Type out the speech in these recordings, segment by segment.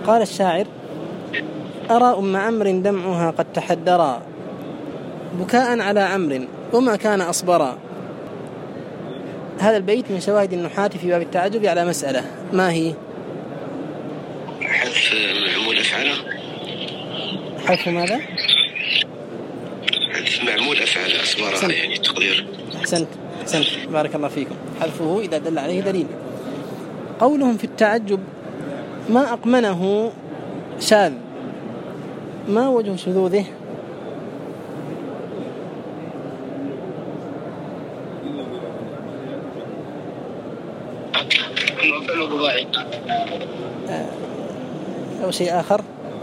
قال الشاعر: أرى أم عمرو دمعها قد تحدرا بكاء على عمرو وما كان أصبرا. هذا البيت من شواهد النحاة في باب التعجب على مسألة، ما هي؟ حذف معمول أفعله. حذف ماذا؟ حذف معمول أفعله أصبرا، يعني التقدير. أحسنت بارك الله فيكم. حذفه إذا دل عليه دليل. قولهم في التعجب: ما أقمنه شاذ، ما وجه شذوذه؟ أو شيء آخر؟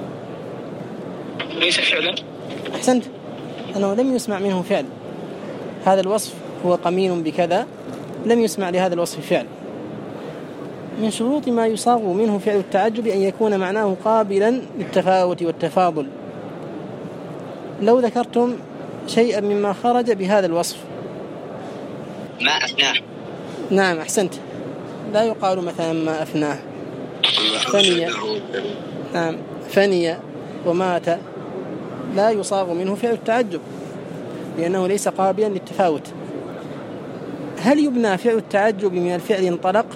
ليس فعلا. أحسنت، أنه لم يسمع منه فعل. هذا الوصف هو قمين بكذا، لم يسمع لهذا الوصف فعل. من شروط ما يصاغ منه فعل التعجب أن يكون معناه قابلا للتفاوت والتفاضل. لو ذكرتم شيئا مما خرج بهذا الوصف. ما أفناه. نعم أحسنت، لا يقال مثلا ما أفناه. فني، نعم، فني ومات، لا يصاغ منه فعل التعجب لأنه ليس قابلا للتفاوت. هل يبنى فعل التعجب من الفعل انطلق؟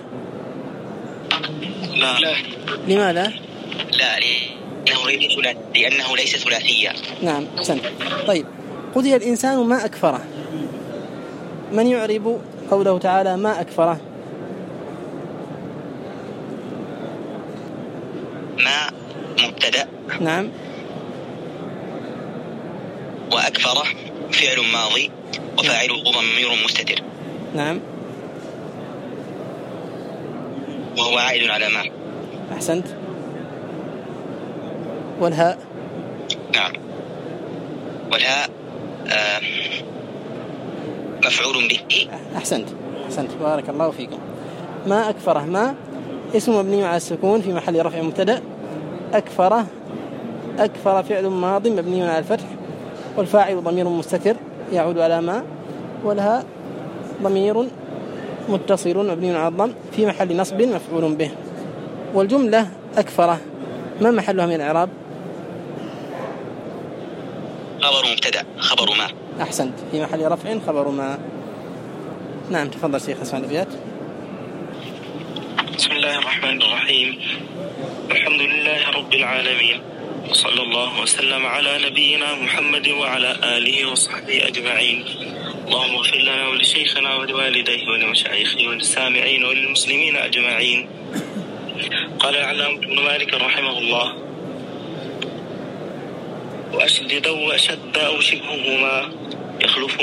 لا. لماذا؟ لا، لأنه ليس ثلاثيا. نعم أحسنت. طيب، قتل الإنسان ما أكفره، من يعرب قوله تعالى ما أكفره؟ ما مبتدأ. نعم. وأكفره فعل ماضي وفاعله ضمير مستتر. نعم. وهو عائد على ما. أحسنت. والهاء؟ نعم، والهاء مفعول به. أحسنت بارك الله فيكم. ما أكفره، ما اسم مبني على السكون في محل رفع مبتدأ. أكفر فعل ماض مبني على الفتح، والفاعل ضمير مستتر يعود على ما، والهاء ضمير متصل مبني على الضم في محل نصب مفعول به. والجملة أكفره ما محلها من الإعراب؟ خبر مبتدأ، خبر ما. أحسنت، في محل رفع خبر ما. نعم تفضل شيخ اسمع الأبيات. بسم الله الرحمن الرحيم. الحمد لله رب العالمين، وصلى الله وسلم على نبينا محمد وعلى آله وصحبه أجمعين. اللهم اغفر لنا ولشيخنا ولوالديه ولمشايخه وللسامعين وللمسلمين أجمعين. قال العلامة ابن مالك رحمه الله: وأشدد وأشد أو شبههما يخلف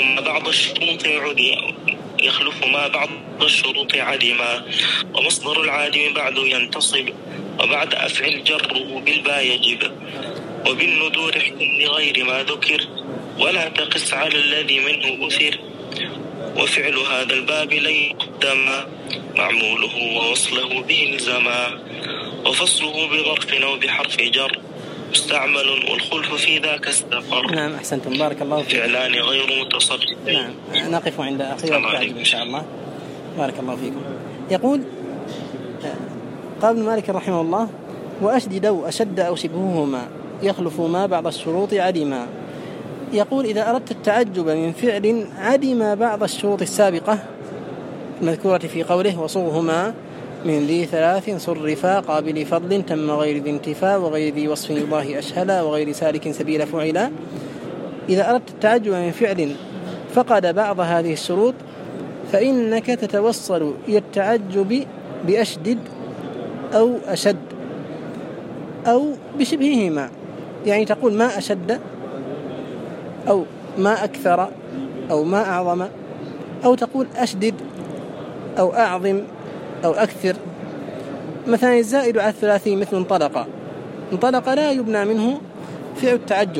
ما بعض الشروط عدما، ومصدر العادم بعد ينتصب، وبعد أفعل جره بالباء يجب، وبالندور احكم لغير ما ذكر، ولا تقس على الذي منه أثر، وفعل هذا الباب لن يقدم معموله ووصله به الزما، وفصله بظرف أو بحرف جر مستعمل، والخلف في ذاك استقر. نعم أحسنتم بارك الله فيكم. فعلان غير متصرف. نعم نقف عند أخير التعجب إن شاء الله. بارك الله فيكم. يقول قال ابن مالك رحمه الله: وأشدد أشد أو شبههما يخلف ما بعض الشروط عدما. يقول إذا أردت التعجب من فعل عدم بعض الشروط السابقة المذكورة في قوله: وصوغهما من ذي ثلاث صرفا قابل فضل تم غير ذي انتفاء وغير ذي وصف يضاهي أشهلا وغير سالك سبيل فعلا. إذا أردت التعجب من فعل فقد بعض هذه الشروط فإنك تتوصل إلى التعجب بأشدد أو أشد أو بشبههما، يعني تقول ما أشد أو ما أكثر أو ما أعظم، أو تقول أشدد أو أعظم أو أكثر. مثلا الزائد على الثلاثي مثل انطلق لا يبنى منه فعل التعجب.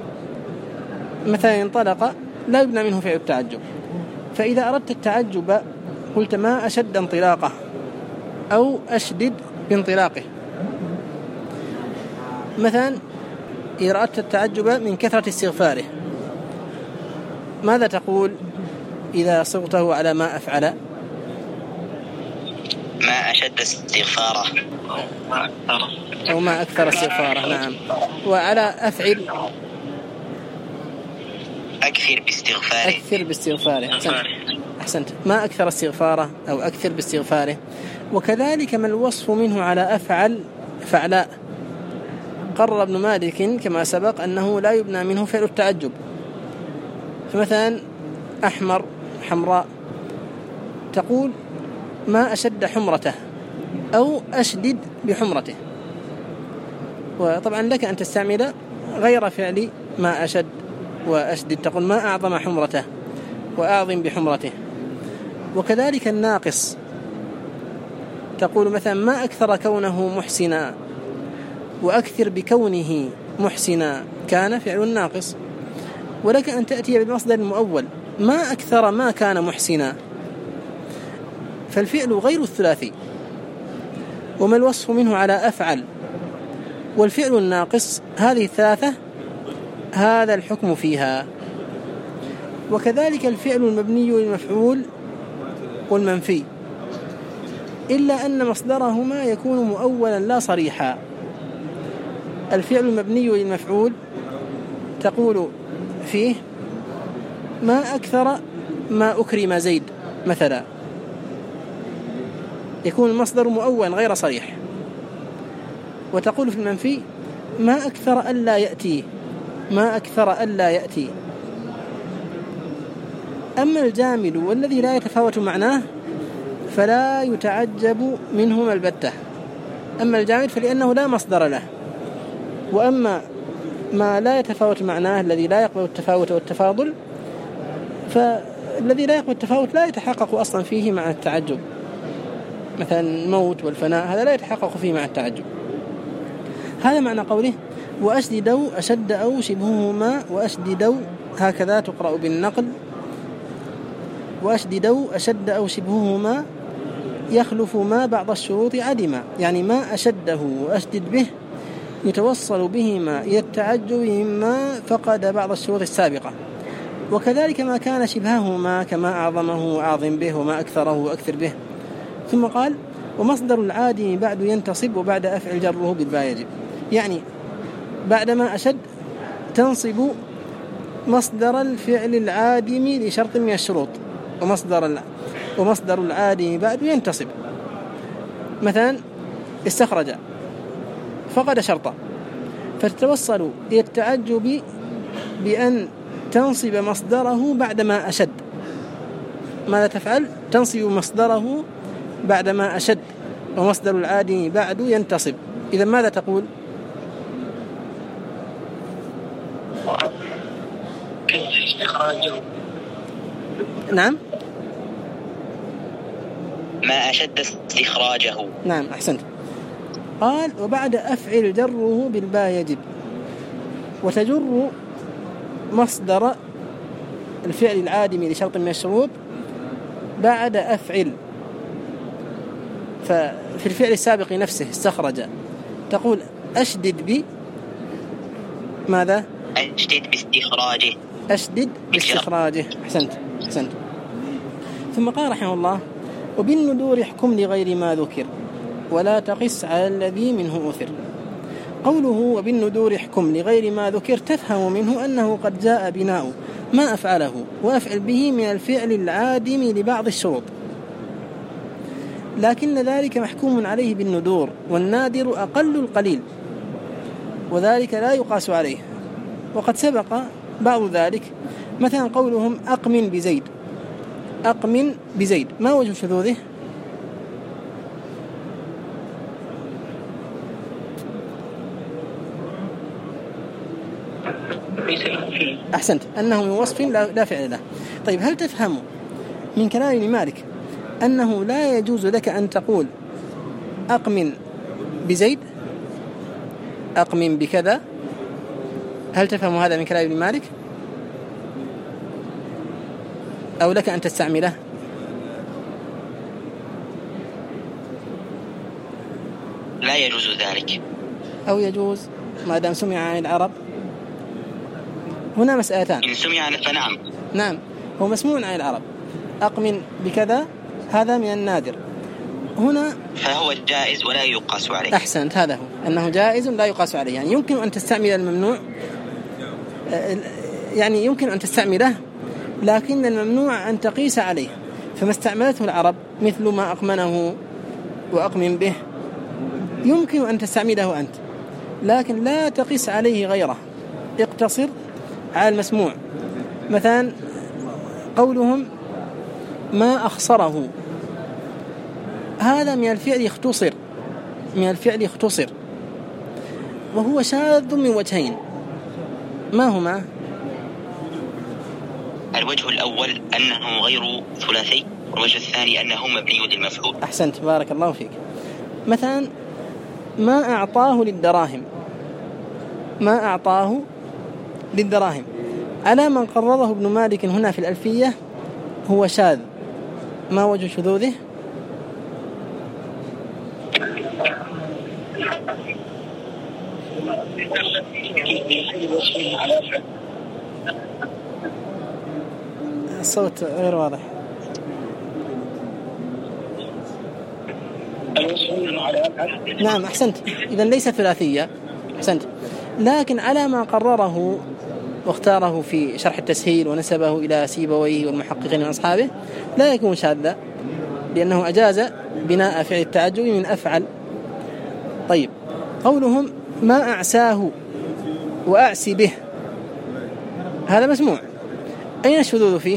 مثلا انطلق لا يبنى منه فعل التعجب. فإذا أردت التعجب قلت ما أشد انطلاقه أو أشدد بانطلاقه. مثلا إذا أردت التعجب من كثرة استغفاره ماذا تقول إذا صغته على ما أفعل؟ ما أشد أشد استغفاره أو ما أكثر استغفاره. نعم. وعلى أفعل أكثر باستغفاره. أكثر باستغفاره. أحسنت. ما أكثر استغفاره أو أكثر باستغفاره. وكذلك ما الوصف منه على أفعل فعلاء. قرر ابن مالك كما سبق أنه لا يبنى منه فعل التعجب. فمثلا أحمر حمراء تقول ما أشد حمرته أو أشدد بحمرته. وطبعا لك أن تستعمل غير فعل ما أشد وأشدد، تقول ما أعظم حمرته وأعظم بحمرته. وكذلك الناقص تقول مثلا ما أكثر كونه محسنا وأكثر بكونه محسنا، كان فعل الناقص. ولك أن تأتي بالمصدر المؤول ما أكثر ما كان محسنا، فالفعل غير الثلاثي. وما الوصف منه على أفعل والفعل الناقص، هذه الثلاثة هذا الحكم فيها. وكذلك الفعل المبني للمفعول والمنفي، إلا أن مصدرهما يكون مؤولا لا صريحا. الفعل المبني للمفعول تقول فيه ما أكثر ما أكرم زيد مثلا، يكون المصدر مؤول غير صريح. وتقول في المنفي ما أكثر ألا يأتي، ما أكثر ألا يأتي. أما الجامد والذي لا يتفاوت معناه فلا يتعجب منهما البتة. أما الجامد فلأنه لا مصدر له. وأما ما لا يتفاوت معناه الذي لا يقبل التفاوت والتفاضل، فالذي لا يقبل التفاوت لا يتحقق أصلا فيه مع التعجب. مثلا الموت والفناء هذا لا يتحقق فيه مع التعجب. هذا معنى قوله وأشددوا أشد أو شبههما. وأشددوا هكذا تقرأ بالنقل، وأشددوا أشد أو شبههما يخلف ما بعض الشروط عدما، يعني ما أشده وأشدد به يتوصل بهما إلى التعجب مما فقد بعض الشروط السابقة. وكذلك ما كان شبههما كما أعظمه وأعظم به وما أكثره وأكثر به. ثم قال ومصدر العادم بعد ينتصب وبعد أفعل جره بالباء يجب، يعني بعدما أشد تنصب مصدر الفعل العادم لشرط من الشروط، ومصدر العادم بعد ينتصب. مثلا استخرج فقد شرطا، فتتوصل إلى التعجب بأن تنصب مصدره بعدما أشد. ماذا تفعل؟ تنصب مصدره بعدما أشد، ومصدر العادم بعد ينتصب. إذا ماذا تقول؟ نعم ما أشد استخراجه. نعم أحسنت. قال وبعد أفعل جره بالباء يجب، وتجر مصدر الفعل العادم لشرط من الشروط بعد أفعل. ففي الفعل السابق نفسه استخرج تقول أشدد ب ماذا؟ أشدد باستخراجه. أشدد باستخراجه. أحسنت. ثم قال رحمه الله وبالندور احكم لغير ما ذكر ولا تقس على الذي منه أثر. قوله وبالندور احكم لغير ما ذكر تفهم منه أنه قد جاء بناء ما أفعله وأفعل به من الفعل العادم لبعض الشروط، لكن ذلك محكوم عليه بالندور، والنادر أقل القليل، وذلك لا يقاس عليه. وقد سبق بعض ذلك، مثلا قولهم أقمن بزيد. أقمن بزيد ما وجه شذوذه؟ أحسنت، أنه من وصف لا فعل له. طيب هل تفهم من كلام ابن مالك أنه لا يجوز لك أن تقول أقمن بزيد، أقمن بكذا؟ هل تفهم هذا من كلام ابن مالك أو لك أن تستعمله؟ لا يجوز ذلك أو يجوز ما دام سمع عن العرب. هنا مسألتان. إن سمع فنعم. نعم هو مسموع عن العرب. أقمن بكذا هذا من النادر، هنا فهو جائز ولا يقاس عليه. أحسنت، هذا هو أنه جائز لا يقاس عليه. يعني يمكن أن تستعمل الممنوع، يعني يمكن أن تستعمله، لكن الممنوع أن تقيس عليه. فما استعملته العرب مثل ما أقمنه وأقمن به يمكن أن تستعمله أنت، لكن لا تقيس عليه غيره، اقتصر على المسموع. مثلا قولهم ما أخصره، هذا من الفعل يختصر، من الفعل يختصر، وهو شاذ من وجهين. ما هما؟ الوجه الأول أنه غير ثلاثي، والوجه الثاني أنه مبني للمفعول. أحسنت، بارك الله فيك. مثلا ما أعطاه للدراهم، ما أعطاه للدراهم، على من قرره ابن مالك هنا في الألفية هو شاذ. ما وجه شذوذه؟ الصوت غير واضح. نعم أحسنت، إذن ليس ثلاثية، أحسنت، لكن على ما قرره واختاره في شرح التسهيل ونسبه إلى سيبويه والمحققين من أصحابه لا يكون شاذا، لأنه أجاز بناء فعل التعجب من أفعل. طيب، قولهم ما أعساه وأعسي به، هذا مسموع، أين الشذوذ فيه؟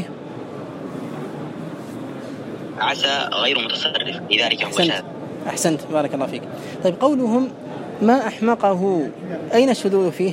عسى غير متصرف، لذلك هو شاذ. أحسنت، بارك الله فيك. طيب، قولهم ما أحمقه، أين الشذوذ فيه؟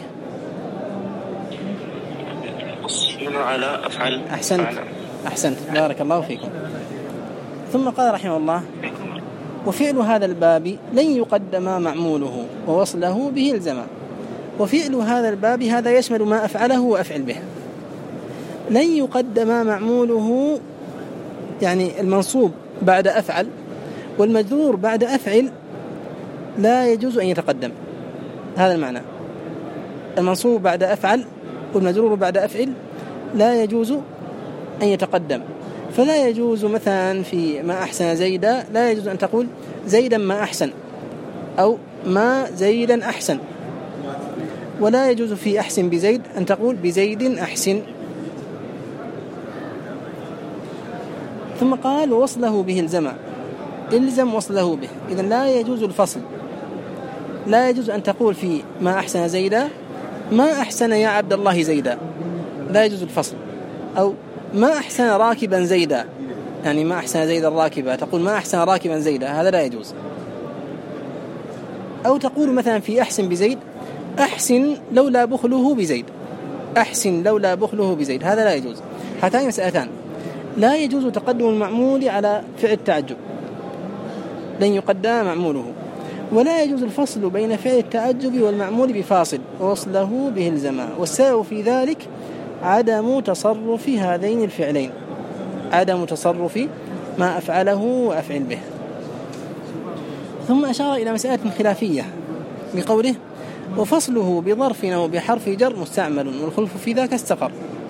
على أفعل. أحسنت، بارك الله فيكم. ثم قال رحمه الله وفعل هذا الباب لن يقدم معموله ووصله به الزمان. وفعل هذا الباب هذا يشمل ما أفعله وأفعل به. لن يقدم معموله يعني المنصوب بعد أفعل والمجرور بعد أفعل لا يجوز أن يتقدم، هذا المعنى. المنصوب بعد أفعل والمجرور بعد أفعل لا يجوز أن يتقدم. فلا يجوز مثلا في ما أحسن زيدا لا يجوز أن تقول زيدا ما أحسن أو ما زيدا أحسن، ولا يجوز في أحسن بزيد أن تقول بزيد أحسن. ثم قال ووصله به الزمع، إلزم وصله به. إذن لا يجوز الفصل، لا يجوز أن تقول في ما أحسن زيدا ما أحسن يا عبد الله زيدا، لا يجوز الفصل. أو ما أحسن راكبا زيدا، يعني ما أحسن زيدا راكبا تقول ما أحسن راكبا زيدا، هذا لا يجوز. أو تقول مثلا في أحسن بزيد أحسن لولا بخله بزيد، أحسن لولا بخله بزيد، هذا لا يجوز. هاتان مسألتان، لا يجوز تقدم المعمول على فعل التعجب، لن يقدم معموله، ولا يجوز الفصل بين فعل التعجب والمعمول بفاصل ووصله به الزمان. والسبب في ذلك عدم تصرف هذين الفعلين، عدم تصرف ما أفعله وأفعل به. ثم أشار إلى مسألة خلافية بقوله وفصله بظرف أو بحرف جر مستعمل والخلف في ذاك استقر.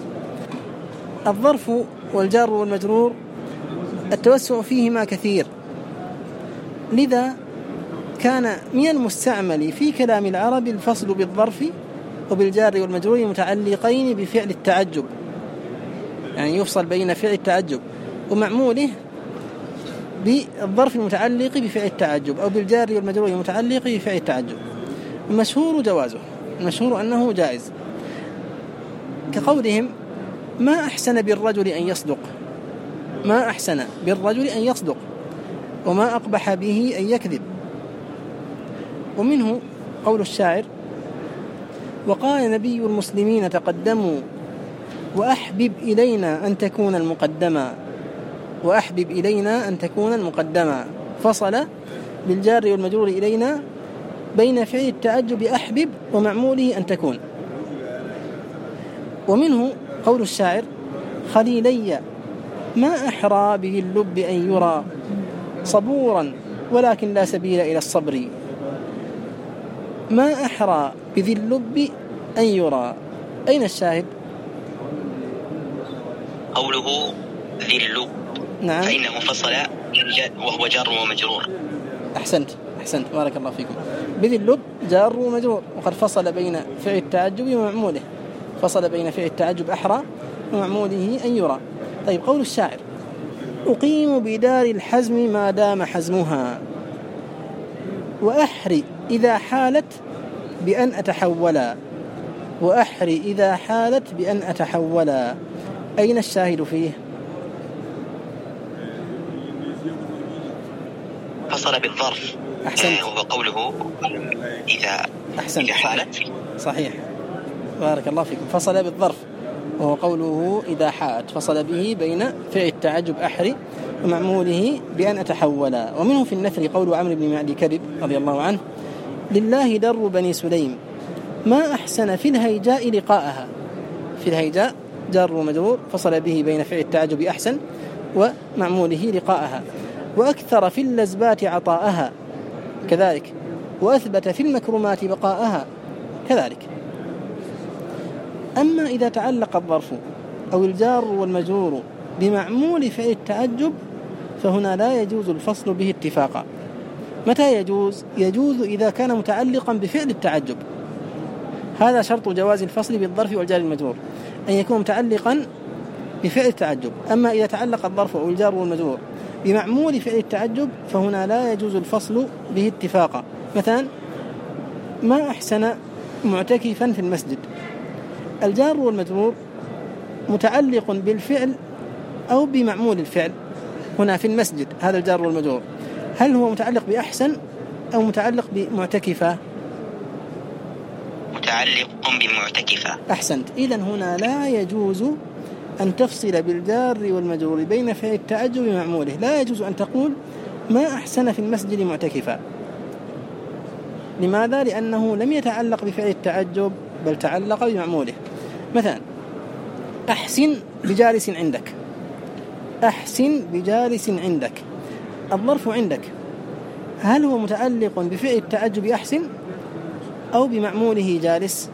الظرف والجر والمجرور التوسع فيهما كثير، لذا كان من المستعمل في كلام العرب الفصل بالظرف وبالجار والمجرور متعلقين بفعل التعجب، يعني يفصل بين فعل التعجب ومعموله بالظرف المتعلق بفعل التعجب أو بالجار والمجرور المتعلق بفعل التعجب. المشهور جوازه، المشهور أنه جائز، كقولهم ما أحسن بالرجل أن يصدق، ما أحسن بالرجل أن يصدق، وما أقبح به أن يكذب. ومنه قول الشاعر وقال نبي المسلمين تقدموا وأحبب إلينا أن تكون المقدمة، وأحبب إلينا أن تكون المقدمة، فصل بالجار والمجرور إلينا بين فعل التعجب أحبب ومعموله أن تكون. ومنه قول الشاعر خليلي ما أحرى به اللب أن يرى صبورا ولكن لا سبيل إلى الصبر. ما أحرى بذي اللب أن يرى، أين الشاهد؟ قوله ذي اللب نعم. فإنه فصل وهو جار ومجرور. أحسنت بارك الله فيكم. بذي اللب جار ومجرور، وقد فصل بين فعل التعجب ومعموله، فصل بين فعل التعجب أحرى ومعموله أن يرى. طيب، قول الشاعر: أقيم بدار الحزم ما دام حزمها، وأحري إذا حالت بأن أتحولا، وأحري إذا حالت بأن أتحولا. أين الشاهد فيه؟ فصل بالظرف. أحسنت. وهو قوله إذا حالت. صحيح، بارك الله فيكم. فصل بالظرف وهو قوله إذا حالت، فصل به بين فعل التعجب أحري ومعموله بأن أتحولا. ومنه في النثر قول عمرو بن معدي كرب رضي الله عنه: لله در بني سليم ما أحسن في الهيجاء لقاءها. في الهيجاء جار ومجرور، فصل به بين فعل التعجب أحسن ومعموله لقاءها. وأكثر في اللزبات عطاءها كذلك، وأثبت في المكرمات بقاءها كذلك. أما إذا تعلق الظرف أو الجار والمجرور بمعمول فعل التعجب فهنا لا يجوز الفصل به اتفاقا. متى يجوز؟ يجوز إذا كان متعلقا بفعل التعجب، هذا شرط جواز الفصل بالظرف والجار المجرور، أن يكون متعلقا بفعل التعجب. أما إذا تعلق الظرف أو الجار والمجرور بمعمول فعل التعجب فهنا لا يجوز الفصل به اتفاقا. مثلا: ما أحسن معتكفا في المسجد، الجار والمجرور متعلق بالفعل أو بمعمول الفعل هنا في المسجد، هذا الجار والمجرور، هل هو متعلق بأحسن أو متعلق بمعتكفة؟ متعلق بمعتكفة. أحسنت. إذن هنا لا يجوز أن تفصل بالجار والمجرور بين فعل التعجب ومعموله. لا يجوز أن تقول ما أحسن في المسجد معتكفا. لماذا؟ لأنه لم يتعلق بفعل التعجب بل تعلق بمعموله. مثلا: أحسن بجالس عندك، أحسن بجالس عندك، الظرف عندك هل هو متعلق بفعل التعجب أحسن أو بمعموله جالس؟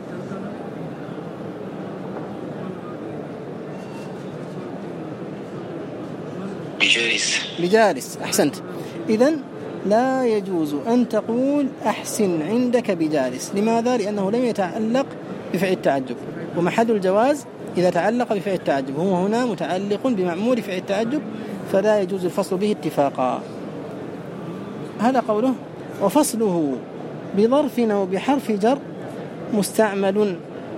بجالس. أحسنت. إذن لا يجوز أن تقول أحسن عندك بجالس. لماذا؟ لأنه لم يتعلق بفعل التعجب، ومحل الجواز إذا تعلق بفعل التعجب، هو هنا متعلق بمعمول فعل التعجب، فلا يجوز الفصل به اتفاقا. هذا قوله: وفصله بظرف أو بحرف جر مستعمل.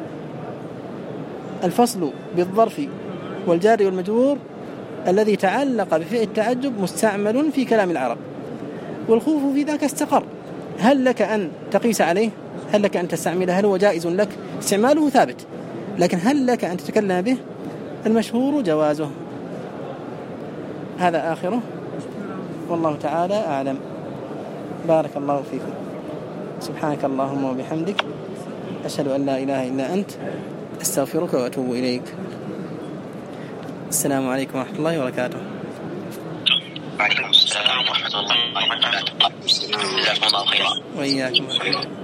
الفصل بالظرف والجار والمجرور الذي تعلق بفعل التعجب مستعمل في كلام العرب، والخوف في ذاك استقر. هل لك أن تقيس عليه؟ هل لك أن تستعمله؟ هل هو جائز لك؟ استعماله ثابت، لكن هل لك أن تتكلم به؟ المشهور جوازه. هذا آخره، والله تعالى أعلم. بارك الله فيكم. سبحانك اللهم وبحمدك، أشهد أن لا إله إلا أنت، أستغفرك وأتوب إليك. السلام عليكم ورحمة الله وبركاته. وعليكم السلام ورحمة الله وبركاته. جزاكم الله خيرا. وإياكم.